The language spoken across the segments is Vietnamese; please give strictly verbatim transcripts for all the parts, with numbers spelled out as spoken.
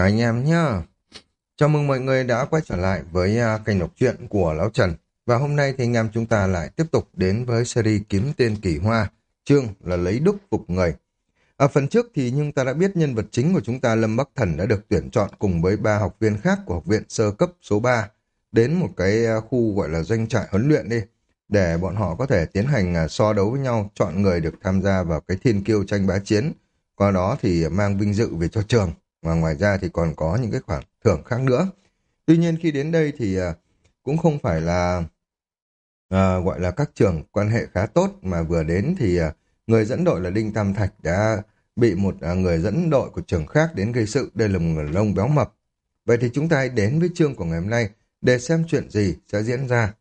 Anh em nhá. Chào mừng mọi người đã quay trở lại với à, kênh đọc truyện của Lão Trần. Và hôm nay thì anh em chúng ta lại tiếp tục đến với series Kiếm Tên Kỳ Hoa, chương là lấy đúc phục người. Ở phần trước thì nhưng ta đã biết nhân vật chính của chúng ta Lâm Bắc Thần đã được tuyển chọn cùng với ba học viên khác của học viện sơ cấp số ba đến một cái à, khu gọi là doanh trại huấn luyện đi, để bọn họ có thể tiến hành à, so đấu với nhau, chọn người được tham gia vào cái thiên kiêu tranh bá chiến. Qua đó thì mang vinh dự về cho trường. Và ngoài ra thì còn có những cái khoản thưởng khác nữa. Tuy nhiên khi đến đây thì à, cũng không phải là à, gọi là các trường quan hệ khá tốt, mà vừa đến thì à, người dẫn đội là Đinh Tam Thạch đã bị một à, người dẫn đội của trường khác đến gây sự. Đây là một người lông béo mập. Vậy thì chúng ta hãy đến với chương của ngày hôm nay để xem chuyện gì sẽ diễn ra.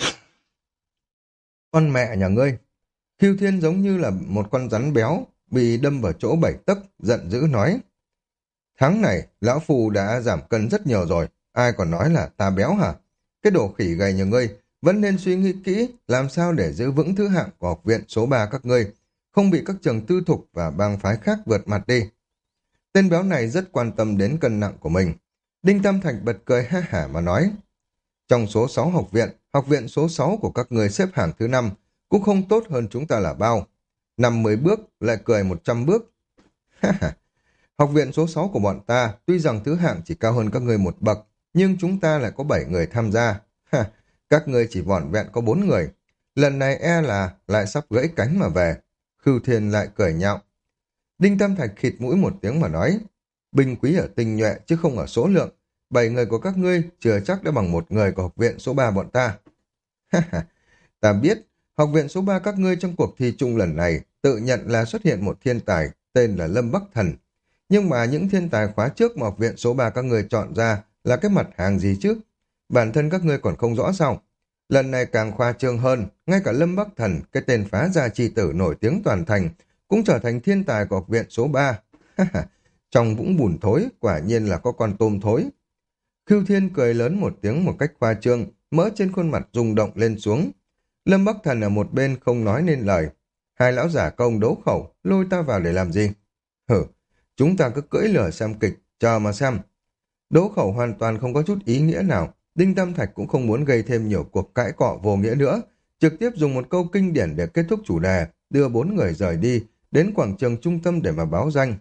Con mẹ nhà ngươi! Khiêu Thiên giống như là một con rắn béo bị đâm vào chỗ bảy tấc, giận dữ nói: Tháng này, lão phu đã giảm cân rất nhiều rồi, ai còn nói là ta béo hả? Cái đồ khỉ gầy như ngươi, vẫn nên suy nghĩ kỹ làm sao để giữ vững thứ hạng của học viện số ba các ngươi, không bị các trường tư thục và bang phái khác vượt mặt đi. Tên béo này rất quan tâm đến cân nặng của mình. Đinh Tam Thạch bật cười ha hả mà nói: Trong số sáu học viện, học viện số sáu của các ngươi xếp hạng thứ năm, cũng không tốt hơn chúng ta là bao. Năm mươi bước, lại cười một trăm bước. Ha ha! Học viện số sáu của bọn ta, tuy rằng thứ hạng chỉ cao hơn các ngươi một bậc, nhưng chúng ta lại có bảy người tham gia. Ha, các ngươi chỉ vỏn vẹn có bốn người. Lần này e là lại sắp gãy cánh mà về. Khưu Thiên lại cười nhạo. Đinh Tam Thạch khịt mũi một tiếng mà nói: Binh quý ở tinh nhuệ chứ không ở số lượng. Bảy người của các ngươi chưa chắc đã bằng một người của học viện số ba bọn ta. Ha ha, ta biết, học viện số ba các ngươi trong cuộc thi chung lần này tự nhận là xuất hiện một thiên tài tên là Lâm Bắc Thần. Nhưng mà những thiên tài khóa trước mà học viện số ba các người chọn ra là cái mặt hàng gì chứ? Bản thân các ngươi còn không rõ sao? Lần này càng khoa trương hơn, ngay cả Lâm Bắc Thần, cái tên phá gia chi tử nổi tiếng toàn thành, cũng trở thành thiên tài của học viện số ba. Trong vũng bùn thối, quả nhiên là có con tôm thối. Khưu Thiên cười lớn một tiếng một cách khoa trương, mỡ trên khuôn mặt rung động lên xuống. Lâm Bắc Thần ở một bên không nói nên lời. Hai lão giả công đấu khẩu, lôi ta vào để làm gì? Hử! Chúng ta cứ cưỡi lửa xem kịch, chờ mà xem. Đỗ khẩu hoàn toàn không có chút ý nghĩa nào. Đinh Tam Thạch cũng không muốn gây thêm nhiều cuộc cãi cọ vô nghĩa nữa. Trực tiếp dùng một câu kinh điển để kết thúc chủ đề, đưa bốn người rời đi, đến quảng trường trung tâm để mà báo danh.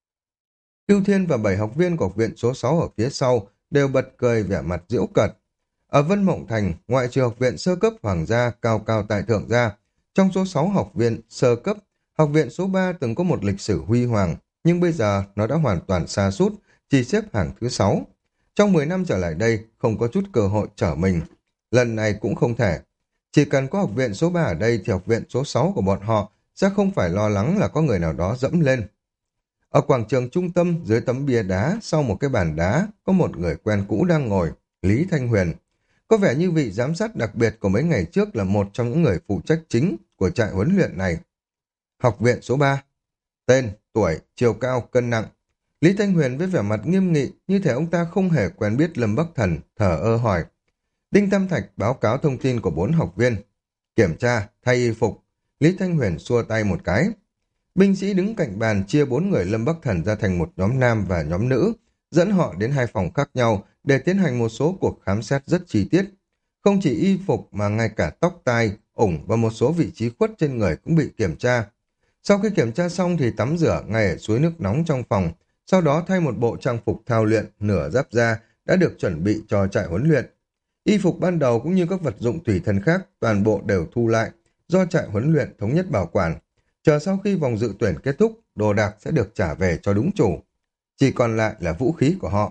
Cưu Thiên và bảy học viên của học viện số sáu ở phía sau đều bật cười vẻ mặt giễu cợt. Ở Vân Mộng Thành, ngoại trừ học viện sơ cấp hoàng gia cao cao tại thượng gia, trong số sáu học viện sơ cấp, học viện số ba từng có một lịch sử huy hoàng, nhưng bây giờ nó đã hoàn toàn sa sút, chỉ xếp hạng thứ sáu. Trong mười năm trở lại đây, không có chút cơ hội trở mình. Lần này cũng không thể. Chỉ cần có học viện số ba ở đây thì học viện số sáu của bọn họ sẽ không phải lo lắng là có người nào đó dẫm lên. Ở quảng trường trung tâm, dưới tấm bia đá, sau một cái bàn đá, có một người quen cũ đang ngồi, Lý Thanh Huyền. Có vẻ như vị giám sát đặc biệt của mấy ngày trước là một trong những người phụ trách chính của trại huấn luyện này. Học viện số ba. Tên, tuổi, chiều cao, cân nặng. Lý Thanh Huyền với vẻ mặt nghiêm nghị, như thể ông ta không hề quen biết Lâm Bắc Thần, thở ơ hỏi. Đinh Tam Thạch báo cáo thông tin của bốn học viên. Kiểm tra, thay y phục. Lý Thanh Huyền xua tay một cái. Binh sĩ đứng cạnh bàn chia bốn người Lâm Bắc Thần ra thành một nhóm nam và nhóm nữ, dẫn họ đến hai phòng khác nhau để tiến hành một số cuộc khám xét rất chi tiết. Không chỉ y phục mà ngay cả tóc tai, ủng và một số vị trí khuất trên người cũng bị kiểm tra. Sau khi kiểm tra xong thì tắm rửa ngay ở suối nước nóng trong phòng, sau đó thay một bộ trang phục thao luyện nửa giáp da đã được chuẩn bị cho trại huấn luyện. Y phục ban đầu cũng như các vật dụng tùy thân khác toàn bộ đều thu lại, do trại huấn luyện thống nhất bảo quản. Chờ sau khi vòng dự tuyển kết thúc, đồ đạc sẽ được trả về cho đúng chủ. Chỉ còn lại là vũ khí của họ.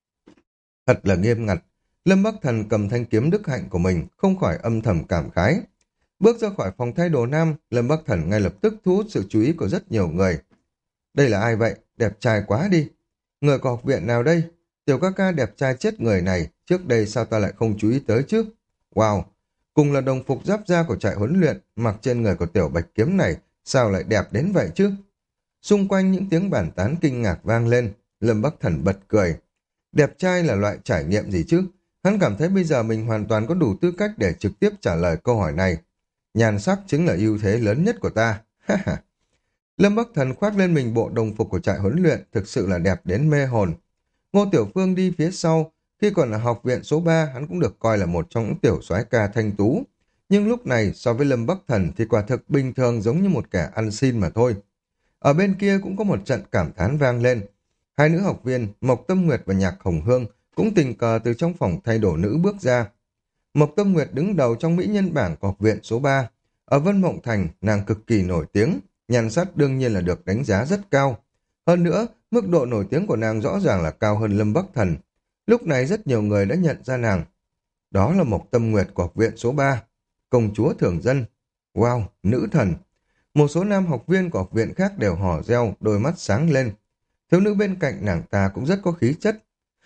Thật là nghiêm ngặt. Lâm Bắc Thần cầm thanh kiếm đức hạnh của mình, không khỏi âm thầm cảm khái. Bước ra khỏi phòng thay đồ nam, Lâm Bắc Thần ngay lập tức thu hút sự chú ý của rất nhiều người. Đây là ai vậy? Đẹp trai quá đi. Người của học viện nào đây? Tiểu ca ca đẹp trai chết người này, trước đây sao ta lại không chú ý tới chứ? Wow! Cùng là đồng phục giáp da của trại huấn luyện, mặc trên người của tiểu bạch kiếm này, sao lại đẹp đến vậy chứ? Xung quanh những tiếng bàn tán kinh ngạc vang lên, Lâm Bắc Thần bật cười. Đẹp trai là loại trải nghiệm gì chứ? Hắn cảm thấy bây giờ mình hoàn toàn có đủ tư cách để trực tiếp trả lời câu hỏi này. Nhan sắc chính là ưu thế lớn nhất của ta. Ha ha. Lâm Bắc Thần khoác lên mình bộ đồng phục của trại huấn luyện, thực sự là đẹp đến mê hồn. Ngô Tiểu Phương đi phía sau, khi còn ở học viện số ba, hắn cũng được coi là một trong những tiểu soái ca thanh tú. Nhưng lúc này, so với Lâm Bắc Thần thì quả thực bình thường giống như một kẻ ăn xin mà thôi. Ở bên kia cũng có một trận cảm thán vang lên. Hai nữ học viên, Mộc Tâm Nguyệt và Nhạc Hồng Hương, cũng tình cờ từ trong phòng thay đồ nữ bước ra. Mộc Tâm Nguyệt đứng đầu trong mỹ nhân bảng của học viện số ba. Ở Vân Mộng Thành, nàng cực kỳ nổi tiếng, nhan sắc đương nhiên là được đánh giá rất cao. Hơn nữa, mức độ nổi tiếng của nàng rõ ràng là cao hơn Lâm Bắc Thần. Lúc này rất nhiều người đã nhận ra nàng. Đó là Mộc Tâm Nguyệt của học viện số ba, công chúa thường dân. Wow, nữ thần. Một số nam học viên của học viện khác đều hò reo, đôi mắt sáng lên. Thiếu nữ bên cạnh nàng ta cũng rất có khí chất.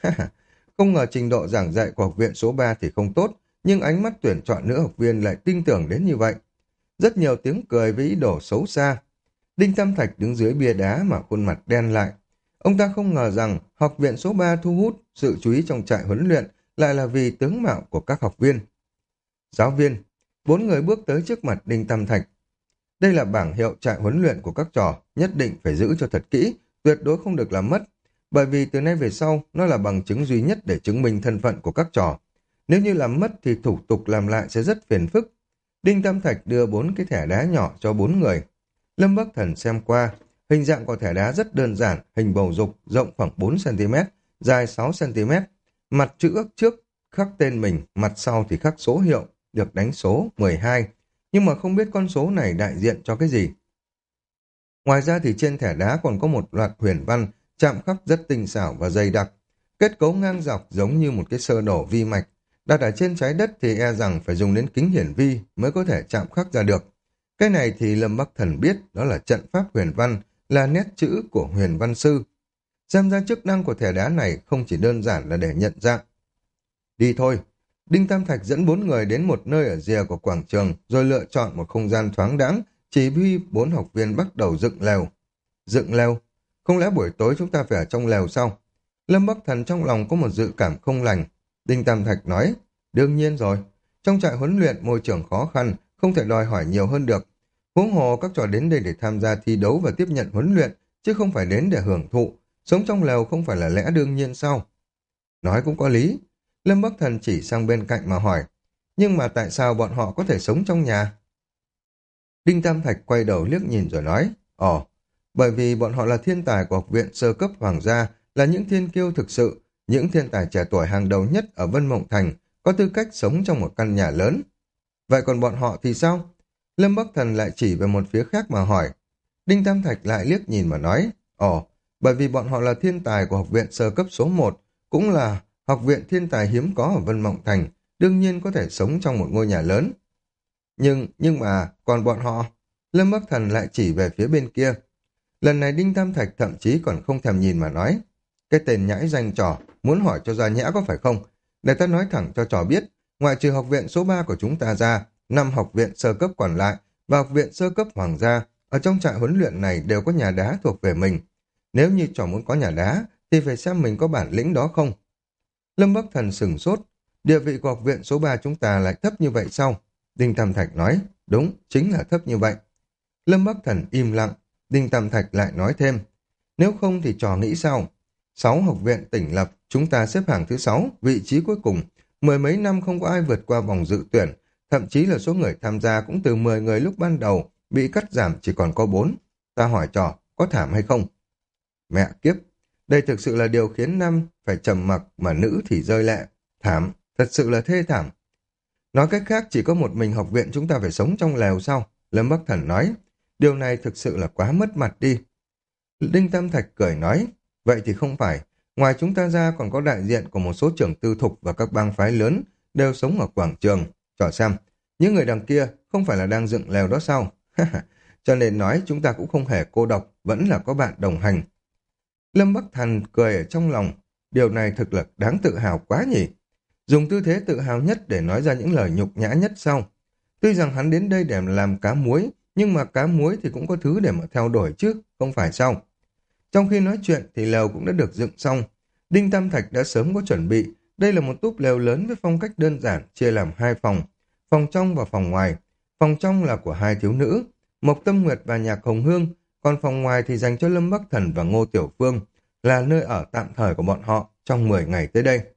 Không ngờ trình độ giảng dạy của học viện số ba thì không tốt, nhưng ánh mắt tuyển chọn nữ học viên lại tin tưởng đến như vậy. Rất nhiều tiếng cười với ý đồ xấu xa. Đinh Tam Thạch đứng dưới bia đá mà khuôn mặt đen lại. Ông ta không ngờ rằng học viện số ba thu hút sự chú ý trong trại huấn luyện lại là vì tướng mạo của các học viên. Giáo viên, bốn người bước tới trước mặt Đinh Tam Thạch. Đây là bảng hiệu trại huấn luyện của các trò, nhất định phải giữ cho thật kỹ, tuyệt đối không được làm mất, bởi vì từ nay về sau nó là bằng chứng duy nhất để chứng minh thân phận của các trò. Nếu như làm mất thì thủ tục làm lại sẽ rất phiền phức. Đinh Tam Thạch đưa bốn cái thẻ đá nhỏ cho bốn người. Lâm Bắc Thần xem qua, hình dạng của thẻ đá rất đơn giản, hình bầu dục, rộng khoảng bốn xăng ti mét, dài sáu xăng ti mét, mặt chữ trước khắc tên mình, mặt sau thì khắc số hiệu, được đánh số mười hai, nhưng mà không biết con số này đại diện cho cái gì. Ngoài ra thì trên thẻ đá còn có một loạt huyền văn, chạm khắc rất tinh xảo và dày đặc. Kết cấu ngang dọc giống như một cái sơ đồ vi mạch. Đặt ở trên trái đất thì e rằng phải dùng đến kính hiển vi mới có thể chạm khắc ra được. Cái này thì Lâm Bắc Thần biết, đó là trận pháp huyền văn, là nét chữ của huyền văn sư. Xem ra chức năng của thẻ đá này không chỉ đơn giản là để nhận dạng. Đi thôi. Đinh Tam Thạch dẫn bốn người đến một nơi ở rìa của quảng trường, rồi lựa chọn một không gian thoáng đãng, chỉ huy bốn học viên bắt đầu dựng lều. Dựng lều? Không lẽ buổi tối chúng ta phải ở trong lều sao? Lâm Bắc Thần trong lòng có một dự cảm không lành. Đinh Tam Thạch nói, đương nhiên rồi. Trong trại huấn luyện môi trường khó khăn, không thể đòi hỏi nhiều hơn được. Huống hồ các trò đến đây để tham gia thi đấu và tiếp nhận huấn luyện, chứ không phải đến để hưởng thụ. Sống trong lều không phải là lẽ đương nhiên sao? Nói cũng có lý. Lâm Bắc Thần chỉ sang bên cạnh mà hỏi, nhưng mà tại sao bọn họ có thể sống trong nhà? Đinh Tam Thạch quay đầu liếc nhìn rồi nói, ồ, bởi vì bọn họ là thiên tài của học viện sơ cấp hoàng gia, là những thiên kiêu thực sự, những thiên tài trẻ tuổi hàng đầu nhất ở Vân Mộng Thành, có tư cách sống trong một căn nhà lớn. Vậy còn bọn họ thì sao? Lâm Bắc Thần lại chỉ về một phía khác mà hỏi. Đinh Tam Thạch lại liếc nhìn mà nói, ồ, bởi vì bọn họ là thiên tài của học viện sơ cấp số một, cũng là học viện thiên tài hiếm có ở Vân Mộng Thành, đương nhiên có thể sống trong một ngôi nhà lớn. Nhưng, nhưng mà, còn bọn họ? Lâm Bắc Thần lại chỉ về phía bên kia. Lần này Đinh Tam Thạch thậm chí còn không thèm nhìn mà nói, cái tên nhãi danh trò, muốn hỏi cho ra nhã có phải không? Để ta nói thẳng cho trò biết, ngoại trừ học viện số ba của chúng ta ra, năm học viện sơ cấp còn lại và học viện sơ cấp hoàng gia, ở trong trại huấn luyện này đều có nhà đá thuộc về mình. Nếu như trò muốn có nhà đá, thì phải xem mình có bản lĩnh đó không? Lâm Bắc Thần sửng sốt, địa vị của học viện số ba chúng ta lại thấp như vậy sao? Đinh Tam Thạch nói, đúng, chính là thấp như vậy. Lâm Bắc Thần im lặng, Đinh Tam Thạch lại nói thêm, nếu không thì trò nghĩ sao? Sáu học viện tỉnh lập, chúng ta xếp hàng thứ sáu, vị trí cuối cùng, mười mấy năm không có ai vượt qua vòng dự tuyển, thậm chí là số người tham gia cũng từ mười người lúc ban đầu, bị cắt giảm chỉ còn có bốn. Ta hỏi trò, có thảm hay không? Mẹ kiếp, đây thực sự là điều khiến nam phải trầm mặc mà nữ thì rơi lệ. Thảm, thật sự là thê thảm. Nói cách khác chỉ có một mình học viện chúng ta phải sống trong lều sao? Lâm Bắc Thần nói, điều này thực sự là quá mất mặt đi. Đinh Tam Thạch cười nói, vậy thì không phải, ngoài chúng ta ra còn có đại diện của một số trưởng tư thục và các bang phái lớn đều sống ở quảng trường. Cho xem, những người đằng kia không phải là đang dựng lều đó sao? Cho nên nói chúng ta cũng không hề cô độc, vẫn là có bạn đồng hành. Lâm Bắc Thần cười ở trong lòng, điều này thực là đáng tự hào quá nhỉ. Dùng tư thế tự hào nhất để nói ra những lời nhục nhã nhất sau. Tuy rằng hắn đến đây để làm cá muối, nhưng mà cá muối thì cũng có thứ để mà theo đuổi chứ, không phải sao? Trong khi nói chuyện thì lều cũng đã được dựng xong. Đinh Tam Thạch đã sớm có chuẩn bị. Đây là một túp lều lớn với phong cách đơn giản, chia làm hai phòng. Phòng trong và phòng ngoài. Phòng trong là của hai thiếu nữ, Mộc Tâm Nguyệt và Nhạc Hồng Hương, còn phòng ngoài thì dành cho Lâm Bắc Thần và Ngô Tiểu Phương. là nơi ở tạm thời của bọn họ trong mười ngày tới đây.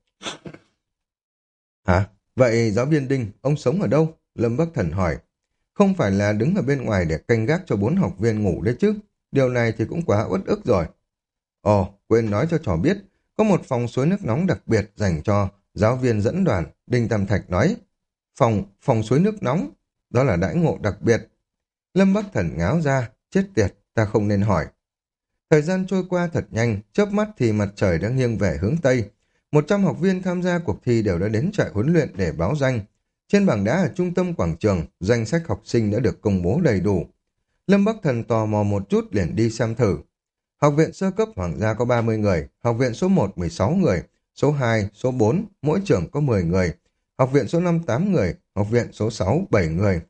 Hả? Vậy giáo viên Đinh, ông sống ở đâu? Lâm Bắc Thần hỏi. Không phải là đứng ở bên ngoài để canh gác cho bốn học viên ngủ đấy chứ. Điều này thì cũng quá uất ức rồi. Ồ, quên nói cho trò biết, có một phòng suối nước nóng đặc biệt dành cho giáo viên dẫn đoàn, Đinh Tam Thạch nói. Phòng, phòng suối nước nóng, đó là đãi ngộ đặc biệt. Lâm Bắc Thần ngáo ra, chết tiệt, ta không nên hỏi. Thời gian trôi qua thật nhanh, chớp mắt thì mặt trời đã nghiêng về hướng Tây. Một trăm học viên tham gia cuộc thi đều đã đến trại huấn luyện để báo danh. Trên bảng đá ở trung tâm quảng trường, danh sách học sinh đã được công bố đầy đủ. Lâm Bắc Thần tò mò một chút liền đi xem thử. Học viện sơ cấp Hoàng gia có ba mươi người, học viện số một mười sáu người, số hai, số bốn, mỗi trường có mười người, học viện số năm tám người, học viện số sáu bảy người.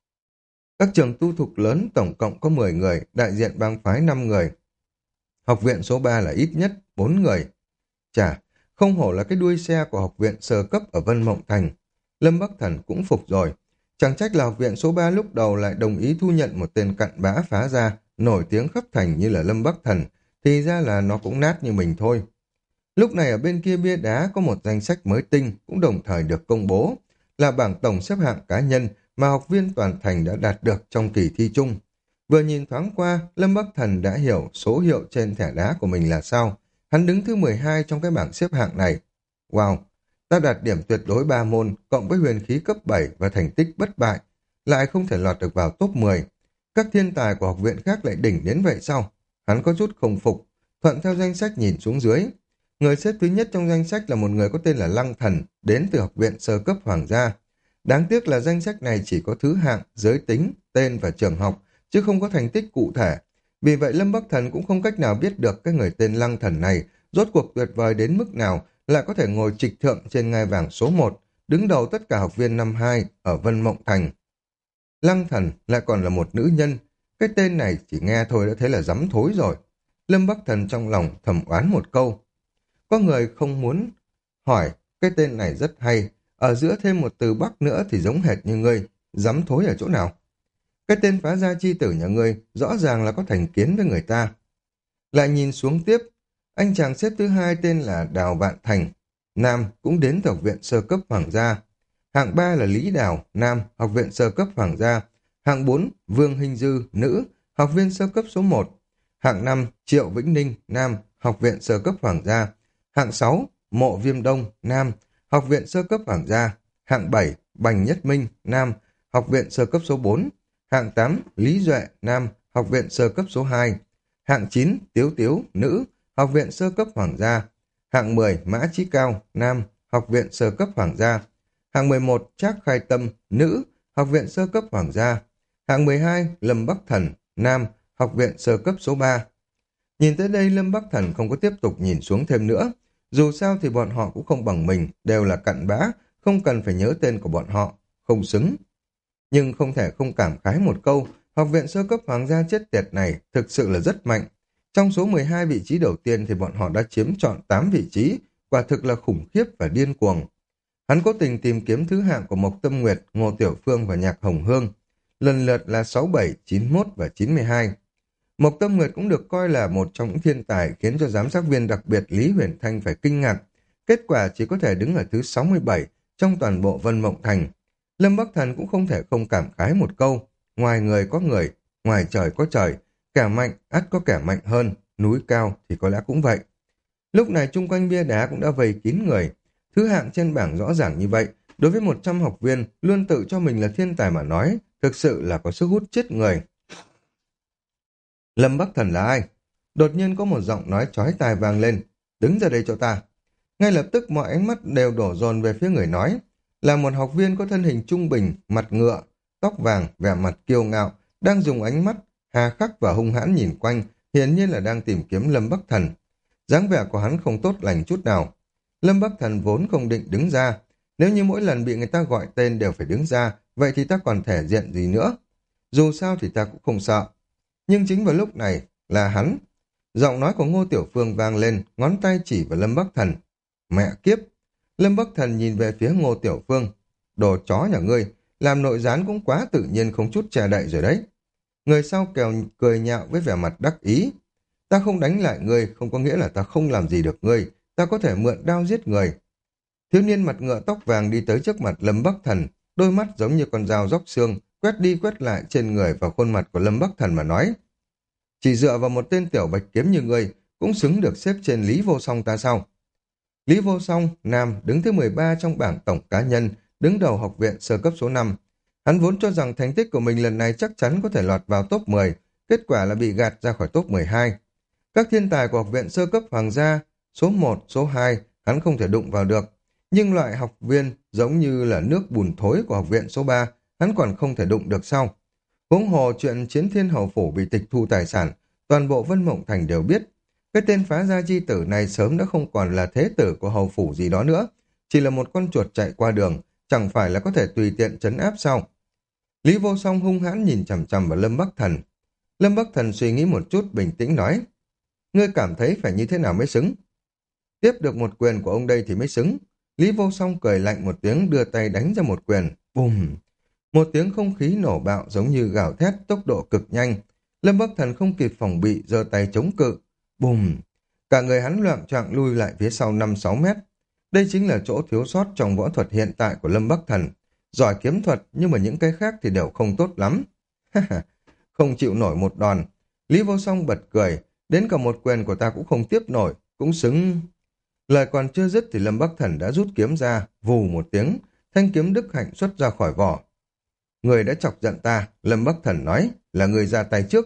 Các trường tu thục lớn tổng cộng có mười người, đại diện bang phái năm người. Học viện số ba là ít nhất bốn người. Chà, không hổ là cái đuôi xe của học viện sơ cấp ở Vân Mộng Thành. Lâm Bắc Thần cũng phục rồi. Chẳng trách là học viện số ba lúc đầu lại đồng ý thu nhận một tên cặn bã phá ra, nổi tiếng khắp thành như là Lâm Bắc Thần, thì ra là nó cũng nát như mình thôi. Lúc này ở bên kia bia đá có một danh sách mới tinh cũng đồng thời được công bố, là bảng tổng xếp hạng cá nhân mà học viên toàn thành đã đạt được trong kỳ thi chung. Vừa nhìn thoáng qua, Lâm Bắc Thần đã hiểu số hiệu trên thẻ đá của mình là sao. Hắn đứng thứ mười hai trong cái bảng xếp hạng này. Wow! Ta đạt điểm tuyệt đối ba môn, cộng với huyền khí cấp bảy và thành tích bất bại, lại không thể lọt được vào top mười. Các thiên tài của học viện khác lại đỉnh đến vậy sao? Hắn có chút không phục, thuận theo danh sách nhìn xuống dưới. Người xếp thứ nhất trong danh sách là một người có tên là Lăng Thần, đến từ học viện sơ cấp Hoàng gia. Đáng tiếc là danh sách này chỉ có thứ hạng, giới tính, tên và trường học, chứ không có thành tích cụ thể. Vì vậy Lâm Bắc Thần cũng không cách nào biết được cái người tên Lăng Thần này rốt cuộc tuyệt vời đến mức nào lại có thể ngồi trịch thượng trên ngai vàng số một, đứng đầu tất cả học viên năm hai ở Vân Mộng Thành. Lăng Thần lại còn là một nữ nhân, cái tên này chỉ nghe thôi đã thấy là dám thối rồi. Lâm Bắc Thần trong lòng thầm oán một câu. Có người không muốn hỏi, cái tên này rất hay, ở giữa thêm một từ Bắc nữa thì giống hệt như ngươi, dám thối ở chỗ nào? Cái tên phá gia chi tử nhà ngươi rõ ràng là có thành kiến với người ta. Lại nhìn xuống tiếp, anh chàng xếp thứ hai tên là Đào Vạn Thành, nam, cũng đến từ học viện sơ cấp Hoàng gia. Hạng ba là Lý Đào, nam, học viện sơ cấp Hoàng gia. Hạng bốn, Vương Hinh Dư, nữ, học viên sơ cấp số một. Hạng năm, Triệu Vĩnh Ninh, nam, học viện sơ cấp Hoàng gia. Hạng sáu, Mộ Viêm Đông, nam, học viện sơ cấp Hoàng gia. Hạng bảy, Bành Nhất Minh, nam, học viện sơ cấp số bốn. Hạng tám, Lý Duệ, nam, học viện sơ cấp số hai. Hạng chín, Tiếu Tiếu, nữ, học viện sơ cấp Hoàng gia. Hạng mười, Mã Chí Cao, nam, học viện sơ cấp Hoàng gia. Hạng mười một, Trác Khai Tâm, nữ, học viện sơ cấp Hoàng gia. Hạng mười hai, Lâm Bắc Thần, nam, học viện sơ cấp số ba. Nhìn tới đây Lâm Bắc Thần không có tiếp tục nhìn xuống thêm nữa. Dù sao thì bọn họ cũng không bằng mình, đều là cặn bã, không cần phải nhớ tên của bọn họ, không xứng. Nhưng không thể không cảm khái một câu, học viện sơ cấp Hoàng gia chết tiệt này thực sự là rất mạnh. Trong số mười hai vị trí đầu tiên thì bọn họ đã chiếm trọn tám vị trí, quả thực là khủng khiếp và điên cuồng. Hắn cố tình tìm kiếm thứ hạng của Mộc Tâm Nguyệt, Ngô Tiểu Phương và Nhạc Hồng Hương, lần lượt là sáu bảy, chín mốt và chín mươi hai. Mộc Tâm Nguyệt cũng được coi là một trong những thiên tài khiến cho giám sát viên đặc biệt Lý Huyền Thanh phải kinh ngạc. Kết quả chỉ có thể đứng ở thứ sáu mươi bảy trong toàn bộ Vân Mộng Thành. Lâm Bắc Thần cũng không thể không cảm khái một câu, ngoài người có người, ngoài trời có trời, kẻ mạnh ắt có kẻ mạnh hơn, núi cao thì có lẽ cũng vậy. Lúc này chung quanh bia đá cũng đã vây kín người, thứ hạng trên bảng rõ ràng như vậy, đối với một trăm học viên luôn tự cho mình là thiên tài mà nói, thực sự là có sức hút chết người. Lâm Bắc Thần là ai? Đột nhiên có một giọng nói chói tai vang lên, đứng ra đây cho ta. Ngay lập tức mọi ánh mắt đều đổ dồn về phía người nói, là một học viên có thân hình trung bình, mặt ngựa, tóc vàng, vẻ mặt kiêu ngạo, đang dùng ánh mắt hà khắc và hung hãn nhìn quanh, hiển nhiên là đang tìm kiếm Lâm Bắc Thần. Dáng vẻ của hắn không tốt lành chút nào. Lâm Bắc Thần vốn không định đứng ra, nếu như mỗi lần bị người ta gọi tên đều phải đứng ra, vậy thì ta còn thể diện gì nữa? Dù sao thì ta cũng không sợ. Nhưng chính vào lúc này là hắn. Giọng nói của Ngô Tiểu Phương vang lên, ngón tay chỉ vào Lâm Bắc Thần. Mẹ kiếp! Lâm Bắc Thần nhìn về phía Ngô Tiểu Phương. Đồ chó nhà ngươi, làm nội gián cũng quá tự nhiên không chút che đậy rồi đấy. Người sau kèo cười nhạo với vẻ mặt đắc ý. Ta không đánh lại ngươi, không có nghĩa là ta không làm gì được ngươi, ta có thể mượn đao giết người. Thiếu niên mặt ngựa tóc vàng đi tới trước mặt Lâm Bắc Thần, đôi mắt giống như con dao róc xương, quét đi quét lại trên người và khuôn mặt của Lâm Bắc Thần mà nói. Chỉ dựa vào một tên tiểu bạch kiếm như ngươi, cũng xứng được xếp trên Lý Vô Song ta sao? Lý Vô Song, nam, đứng thứ mười ba trong bảng tổng cá nhân, đứng đầu học viện sơ cấp số năm. Hắn vốn cho rằng thành tích của mình lần này chắc chắn có thể lọt vào top mười, kết quả là bị gạt ra khỏi top mười hai. Các thiên tài của học viện sơ cấp hoàng gia, số một, số hai, hắn không thể đụng vào được. Nhưng loại học viên giống như là nước bùn thối của học viện số ba, hắn còn không thể đụng được sau. Huống hồ chuyện chiến thiên hầu phủ bị tịch thu tài sản, toàn bộ Vân Mộng Thành đều biết. Cái tên phá gia chi tử này sớm đã không còn là thế tử của hầu phủ gì đó nữa, chỉ là một con chuột chạy qua đường, chẳng phải là có thể tùy tiện trấn áp sao. Lý Vô Song hung hãn nhìn chằm chằm vào Lâm Bắc Thần. Lâm Bắc Thần suy nghĩ một chút bình tĩnh nói, ngươi cảm thấy phải như thế nào mới xứng? Tiếp được một quyền của ông đây thì mới xứng. Lý Vô Song cười lạnh một tiếng đưa tay đánh ra một quyền. Bùm! Một tiếng không khí nổ bạo giống như gào thét tốc độ cực nhanh. Lâm Bắc Thần không kịp phòng bị giơ tay chống cự. Bùm! Cả người hắn loạng choạng lui lại phía sau năm sáu mét. Đây chính là chỗ thiếu sót trong võ thuật hiện tại của Lâm Bắc Thần. Giỏi kiếm thuật nhưng mà những cái khác thì đều không tốt lắm. Không chịu nổi một đòn. Lý Vô Song bật cười. Đến cả một quyền của ta cũng không tiếp nổi. Cũng xứng... Lời còn chưa dứt thì Lâm Bắc Thần đã rút kiếm ra, vù một tiếng, thanh kiếm đức hạnh xuất ra khỏi vỏ. Người đã chọc giận ta, Lâm Bắc Thần nói, là người ra tay trước.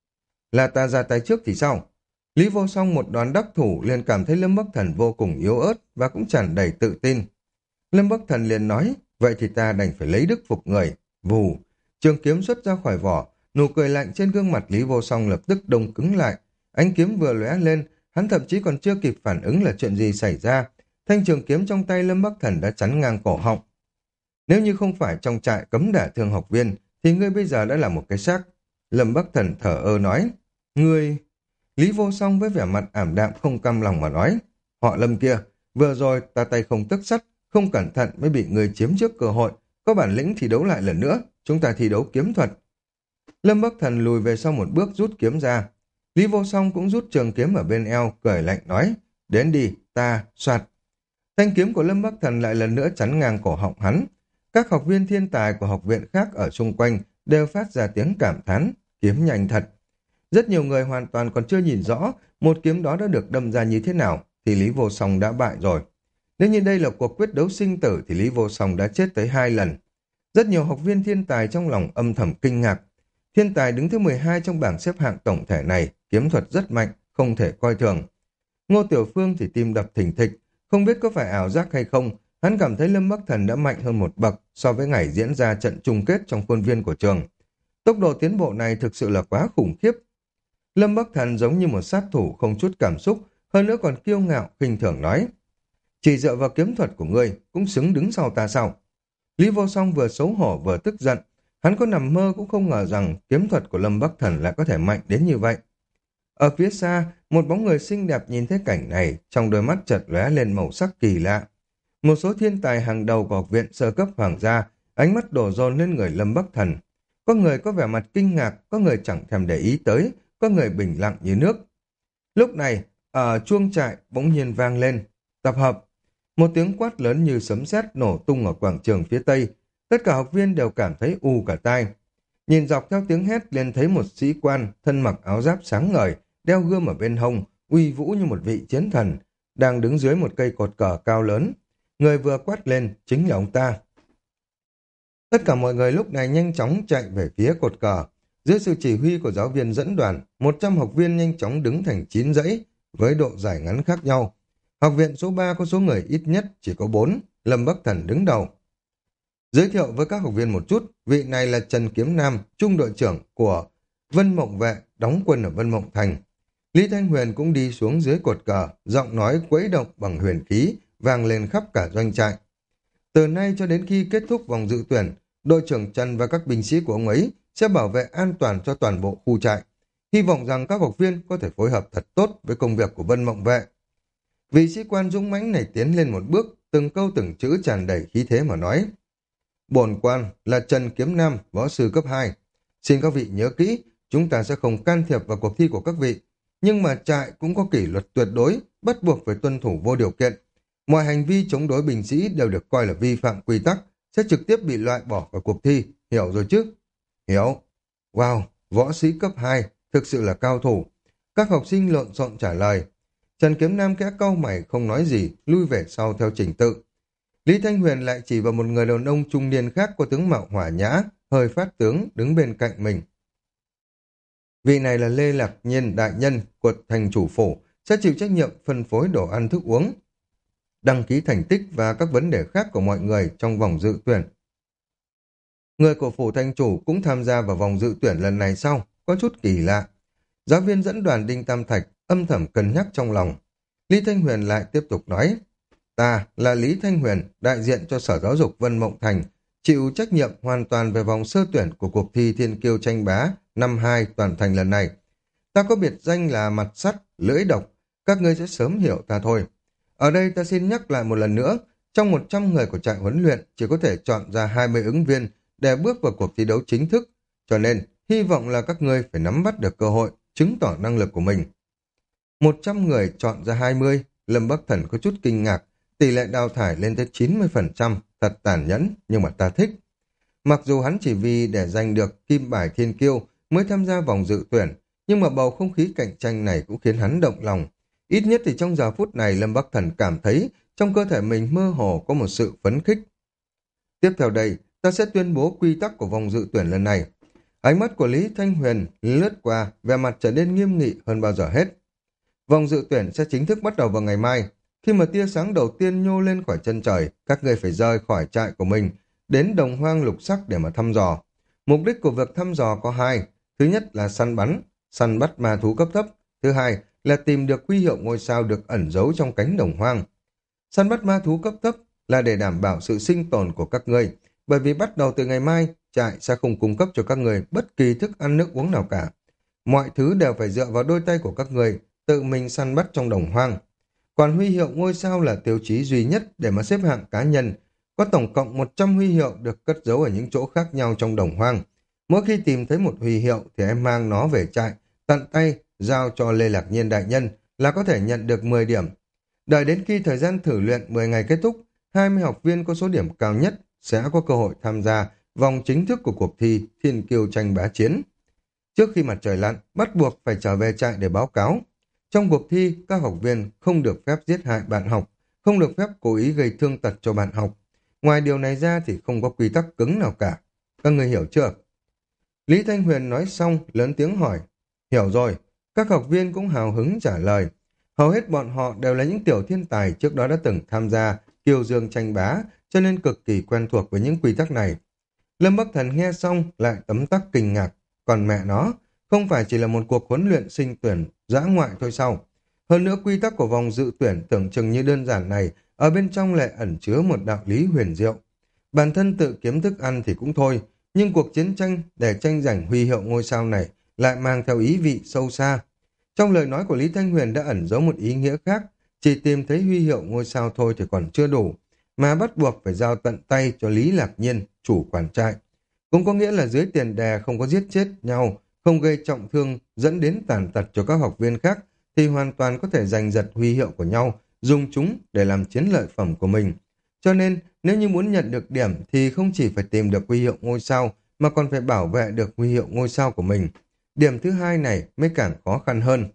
Là ta ra tay trước thì sao? Lý Vô Song một đòn đắc thủ liền cảm thấy Lâm Bắc Thần vô cùng yếu ớt và cũng tràn đầy tự tin. Lâm Bắc Thần liền nói, vậy thì ta đành phải lấy đức phục người. Vù, trường kiếm xuất ra khỏi vỏ, nụ cười lạnh trên gương mặt Lý Vô Song lập tức đông cứng lại. Ánh kiếm vừa lóe lên, hắn thậm chí còn chưa kịp phản ứng là chuyện gì xảy ra. Thanh trường kiếm trong tay Lâm Bắc Thần đã chắn ngang cổ họng. Nếu như không phải trong trại cấm đả thương học viên, thì ngươi bây giờ đã là một cái xác. Lâm Bắc Thần thở ơ nói, ngươi... Lý Vô Song với vẻ mặt ảm đạm không cam lòng mà nói, họ Lâm kia, vừa rồi ta tay không tức sắt, không cẩn thận mới bị người chiếm trước cơ hội, có bản lĩnh thì đấu lại lần nữa, chúng ta thi đấu kiếm thuật. Lâm Bắc Thần lùi về sau một bước rút kiếm ra. Lý Vô Song cũng rút trường kiếm ở bên eo, cười lạnh nói, đến đi, ta, soạt. Thanh kiếm của Lâm Bắc Thần lại lần nữa chắn ngang cổ họng hắn. Các học viên thiên tài của học viện khác ở xung quanh đều phát ra tiếng cảm thán, kiếm nhanh thật. Rất nhiều người hoàn toàn còn chưa nhìn rõ một kiếm đó đã được đâm ra như thế nào, thì Lý Vô Song đã bại rồi. Nếu như đây là cuộc quyết đấu sinh tử thì Lý Vô Song đã chết tới hai lần. Rất nhiều học viên thiên tài trong lòng âm thầm kinh ngạc. Thiên tài đứng thứ mười hai trong bảng xếp hạng tổng thể này, kiếm thuật rất mạnh, không thể coi thường. Ngô Tiểu Phương thì tim đập thình thịch, không biết có phải ảo giác hay không, hắn cảm thấy Lâm Bắc Thần đã mạnh hơn một bậc so với ngày diễn ra trận chung kết trong khuôn viên của trường. Tốc độ tiến bộ này thực sự là quá khủng khiếp. Lâm Bắc Thần giống như một sát thủ không chút cảm xúc, hơn nữa còn kiêu ngạo, khinh thường nói. Chỉ dựa vào kiếm thuật của ngươi, cũng xứng đứng sau ta sao? Lý Vô Song vừa xấu hổ vừa tức giận, hắn có nằm mơ cũng không ngờ rằng kiếm thuật của Lâm Bắc Thần lại có thể mạnh đến như vậy. Ở phía xa, một bóng người xinh đẹp nhìn thấy cảnh này, trong đôi mắt chợt lóe lên màu sắc kỳ lạ. Một số thiên tài hàng đầu của học viện sơ cấp hoàng gia, ánh mắt đổ dồn lên người Lâm Bắc Thần. Có người có vẻ mặt kinh ngạc, có người chẳng thèm để ý tới, có người bình lặng như nước. Lúc này, ở chuông trại bỗng nhiên vang lên, tập hợp. Một tiếng quát lớn như sấm sét nổ tung ở quảng trường phía tây. Tất cả học viên đều cảm thấy u cả tai. Nhìn dọc theo tiếng hét liền thấy một sĩ quan thân mặc áo giáp sáng ngời, đeo gươm ở bên hông, uy vũ như một vị chiến thần, đang đứng dưới một cây cột cờ cao lớn. Người vừa quát lên chính là ông ta. Tất cả mọi người lúc này nhanh chóng chạy về phía cột cờ. Dưới sự chỉ huy của giáo viên dẫn đoàn, một trăm học viên nhanh chóng đứng thành chín dãy với độ dài ngắn khác nhau. Học viện số ba có số người ít nhất chỉ có bốn, Lâm Bắc Thần đứng đầu. Giới thiệu với các học viên một chút, vị này là Trần Kiếm Nam, trung đội trưởng của Vân Mộng Vệ, đóng quân ở Vân Mộng Thành. Lý Thanh Huyền cũng đi xuống dưới cột cờ, giọng nói quấy động bằng huyền khí, vang lên khắp cả doanh trại. Từ nay cho đến khi kết thúc vòng dự tuyển, đội trưởng Trần và các binh sĩ của ông ấy sẽ bảo vệ an toàn cho toàn bộ khu trại. Hy vọng rằng các học viên có thể phối hợp thật tốt với công việc của Vân Mộng Vệ. Vị sĩ quan dũng mãnh này tiến lên một bước, từng câu từng chữ tràn đầy khí thế mà nói. Bổn quan là Trần Kiếm Nam, võ sư cấp hai. Xin các vị nhớ kỹ, chúng ta sẽ không can thiệp vào cuộc thi của các vị. nhưng mà trại cũng có kỷ luật tuyệt đối, bắt buộc phải tuân thủ vô điều kiện. Mọi hành vi chống đối binh sĩ đều được coi là vi phạm quy tắc, sẽ trực tiếp bị loại bỏ khỏi cuộc thi, hiểu rồi chứ? Hiểu. Wow, võ sĩ cấp hai, thực sự là cao thủ. Các học sinh lộn xộn trả lời. Trần Kiếm Nam kẽ cau mày không nói gì, lui về sau theo trình tự. Lý Thanh Huyền lại chỉ vào một người đàn ông trung niên khác có tướng mạo hỏa nhã, hơi phát tướng, đứng bên cạnh mình. Vị này là Lê Lạc Nhiên đại nhân của thành chủ phủ, sẽ chịu trách nhiệm phân phối đồ ăn thức uống, đăng ký thành tích và các vấn đề khác của mọi người trong vòng dự tuyển. Người của phủ thành chủ cũng tham gia vào vòng dự tuyển lần này sau, có chút kỳ lạ. Giáo viên dẫn đoàn Đinh Tam Thạch âm thầm cân nhắc trong lòng. Lý Thanh Huyền lại tiếp tục nói, ta là Lý Thanh Huyền, đại diện cho Sở Giáo dục Vân Mộng Thành, chịu trách nhiệm hoàn toàn về vòng sơ tuyển của cuộc thi Thiên Kiêu tranh bá năm hai toàn thành lần này. Ta có biệt danh là mặt sắt, lưỡi độc, các ngươi sẽ sớm hiểu ta thôi. Ở đây ta xin nhắc lại một lần nữa, trong một trăm người của trại huấn luyện chỉ có thể chọn ra hai mươi ứng viên để bước vào cuộc thi đấu chính thức, cho nên hy vọng là các ngươi phải nắm bắt được cơ hội, chứng tỏ năng lực của mình. một trăm người chọn ra hai mươi, Lâm Bắc Thần có chút kinh ngạc, tỷ lệ đào thải lên tới chín mươi phần trăm, thật tàn nhẫn, nhưng mà ta thích. Mặc dù hắn chỉ vì để giành được kim bài thiên kiêu mới tham gia vòng dự tuyển, nhưng mà bầu không khí cạnh tranh này cũng khiến hắn động lòng. Ít nhất thì trong giờ phút này Lâm Bắc Thần cảm thấy trong cơ thể mình mơ hồ có một sự phấn khích. Tiếp theo đây, ta sẽ tuyên bố quy tắc của vòng dự tuyển lần này. Ánh mắt của Lý Thanh Huyền lướt qua, vẻ mặt trở nên nghiêm nghị hơn bao giờ hết. Vòng dự tuyển sẽ chính thức bắt đầu vào ngày mai. Khi mà tia sáng đầu tiên nhô lên khỏi chân trời, các ngươi phải rời khỏi trại của mình, đến đồng hoang lục sắc để mà thăm dò. Mục đích của việc thăm dò có hai. Thứ nhất là săn bắn, săn bắt ma thú cấp thấp. Thứ hai là tìm được huy hiệu ngôi sao được ẩn giấu trong cánh đồng hoang. Săn bắt ma thú cấp thấp là để đảm bảo sự sinh tồn của các ngươi, bởi vì bắt đầu từ ngày mai, trại sẽ không cung cấp cho các người bất kỳ thức ăn nước uống nào cả. Mọi thứ đều phải dựa vào đôi tay của các người, tự mình săn bắt trong đồng hoang. Còn huy hiệu ngôi sao là tiêu chí duy nhất để mà xếp hạng cá nhân. Có tổng cộng một trăm huy hiệu được cất giấu ở những chỗ khác nhau trong đồng hoang. Mỗi khi tìm thấy một huy hiệu thì em mang nó về trại, tận tay, giao cho Lê Lạc Nhiên đại nhân là có thể nhận được mười điểm. Đợi đến khi thời gian thử luyện mười ngày kết thúc, hai mươi học viên có số điểm cao nhất sẽ có cơ hội tham gia vòng chính thức của cuộc thi Thiên Kiêu tranh bá chiến. Trước khi mặt trời lặn, bắt buộc phải trở về trại để báo cáo. Trong cuộc thi, các học viên không được phép giết hại bạn học, không được phép cố ý gây thương tật cho bạn học. Ngoài điều này ra thì không có quy tắc cứng nào cả. Các người hiểu chưa? Lý Thanh Huyền nói xong, lớn tiếng hỏi. Hiểu rồi. Các học viên cũng hào hứng trả lời. Hầu hết bọn họ đều là những tiểu thiên tài trước đó đã từng tham gia Kiêu Dương tranh bá, cho nên cực kỳ quen thuộc với những quy tắc này. Lâm Bắc Thần nghe xong lại tấm tắc kinh ngạc. Còn mẹ nó, không phải chỉ là một cuộc huấn luyện sinh tuyển dã ngoại thôi sao? Hơn nữa quy tắc của vòng dự tuyển tưởng chừng như đơn giản này, ở bên trong lại ẩn chứa một đạo lý huyền diệu. Bản thân tự kiếm thức ăn thì cũng thôi, nhưng cuộc chiến tranh để tranh giành huy hiệu ngôi sao này lại mang theo ý vị sâu xa. Trong lời nói của Lý Thanh Huyền đã ẩn giấu một ý nghĩa khác, chỉ tìm thấy huy hiệu ngôi sao thôi thì còn chưa đủ, mà bắt buộc phải giao tận tay cho Lý Lạc Nhiên, chủ quản trại. Cũng có nghĩa là dưới tiền đề không có giết chết nhau, không gây trọng thương dẫn đến tàn tật cho các học viên khác, thì hoàn toàn có thể giành giật huy hiệu của nhau, dùng chúng để làm chiến lợi phẩm của mình. Cho nên, nếu như muốn nhận được điểm thì không chỉ phải tìm được huy hiệu ngôi sao, mà còn phải bảo vệ được huy hiệu ngôi sao của mình. Điểm thứ hai này mới càng khó khăn hơn.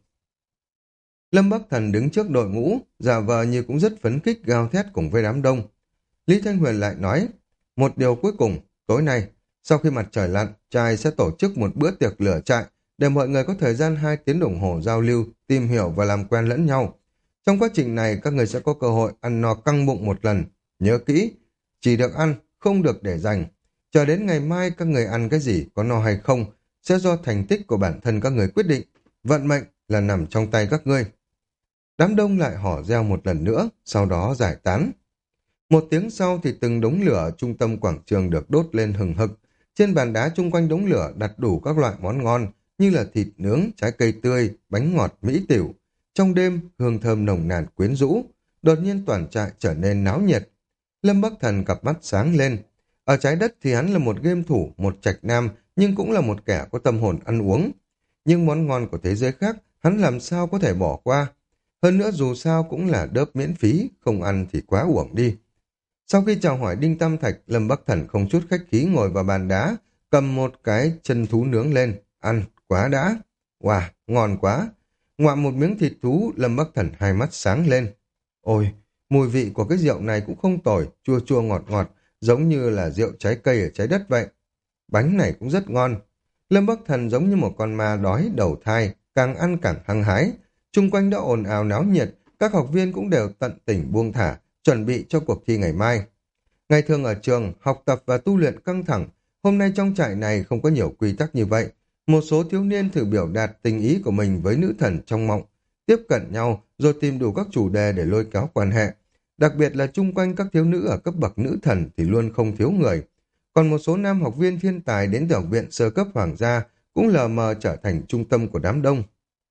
Lâm Bắc Thần đứng trước đội ngũ, giả vờ như cũng rất phấn khích gào thét cùng với đám đông. Lý Thanh Huyền lại nói, một điều cuối cùng, tối nay, sau khi mặt trời lặn, trại sẽ tổ chức một bữa tiệc lửa trại để mọi người có thời gian hai tiếng đồng hồ giao lưu, tìm hiểu và làm quen lẫn nhau. Trong quá trình này, các người sẽ có cơ hội ăn no căng bụng một lần. Nhớ kỹ, chỉ được ăn, không được để dành. Chờ đến ngày mai các người ăn cái gì, có no hay không, sẽ do thành tích của bản thân các người quyết định. Vận mệnh là nằm trong tay các ngươi. Đám đông lại hò reo một lần nữa, sau đó giải tán. Một tiếng sau thì từng đống lửa ở trung tâm quảng trường được đốt lên hừng hực. Trên bàn đá chung quanh đống lửa đặt đủ các loại món ngon như là thịt nướng, trái cây tươi, bánh ngọt, mỹ tiểu. Trong đêm, hương thơm nồng nàn quyến rũ. Đột nhiên toàn trại trở nên náo nhiệt. Lâm Bắc Thần cặp mắt sáng lên. Ở trái đất thì hắn là một game thủ, một trạch nam, nhưng cũng là một kẻ có tâm hồn ăn uống. Nhưng món ngon của thế giới khác hắn làm sao có thể bỏ qua. Hơn nữa dù sao cũng là đớp miễn phí, không ăn thì quá uổng đi. Sau khi chào hỏi Đinh Tam Thạch, Lâm Bắc Thần không chút khách khí ngồi vào bàn đá, cầm một cái chân thú nướng lên, ăn, quá đã. Wow, ngon quá. Ngoạm một miếng thịt thú, Lâm Bắc Thần hai mắt sáng lên. Ôi, mùi vị của cái rượu này cũng không tồi, chua chua ngọt ngọt, giống như là rượu trái cây ở trái đất vậy. Bánh này cũng rất ngon. Lâm Bắc Thần giống như một con ma đói đầu thai, càng ăn càng hăng hái. Chung quanh đã ồn ào náo nhiệt, các học viên cũng đều tận tình buông thả, chuẩn bị cho cuộc thi ngày mai. Ngày thường ở trường, học tập và tu luyện căng thẳng, hôm nay trong trại này không có nhiều quy tắc như vậy. Một số thiếu niên thử biểu đạt tình ý của mình với nữ thần trong mộng, tiếp cận nhau rồi tìm đủ các chủ đề để lôi kéo quan hệ. Đặc biệt là chung quanh các thiếu nữ ở cấp bậc nữ thần thì luôn không thiếu người. Còn một số nam học viên thiên tài đến từ học viện sơ cấp hoàng gia cũng lờ mờ trở thành trung tâm của đám đông.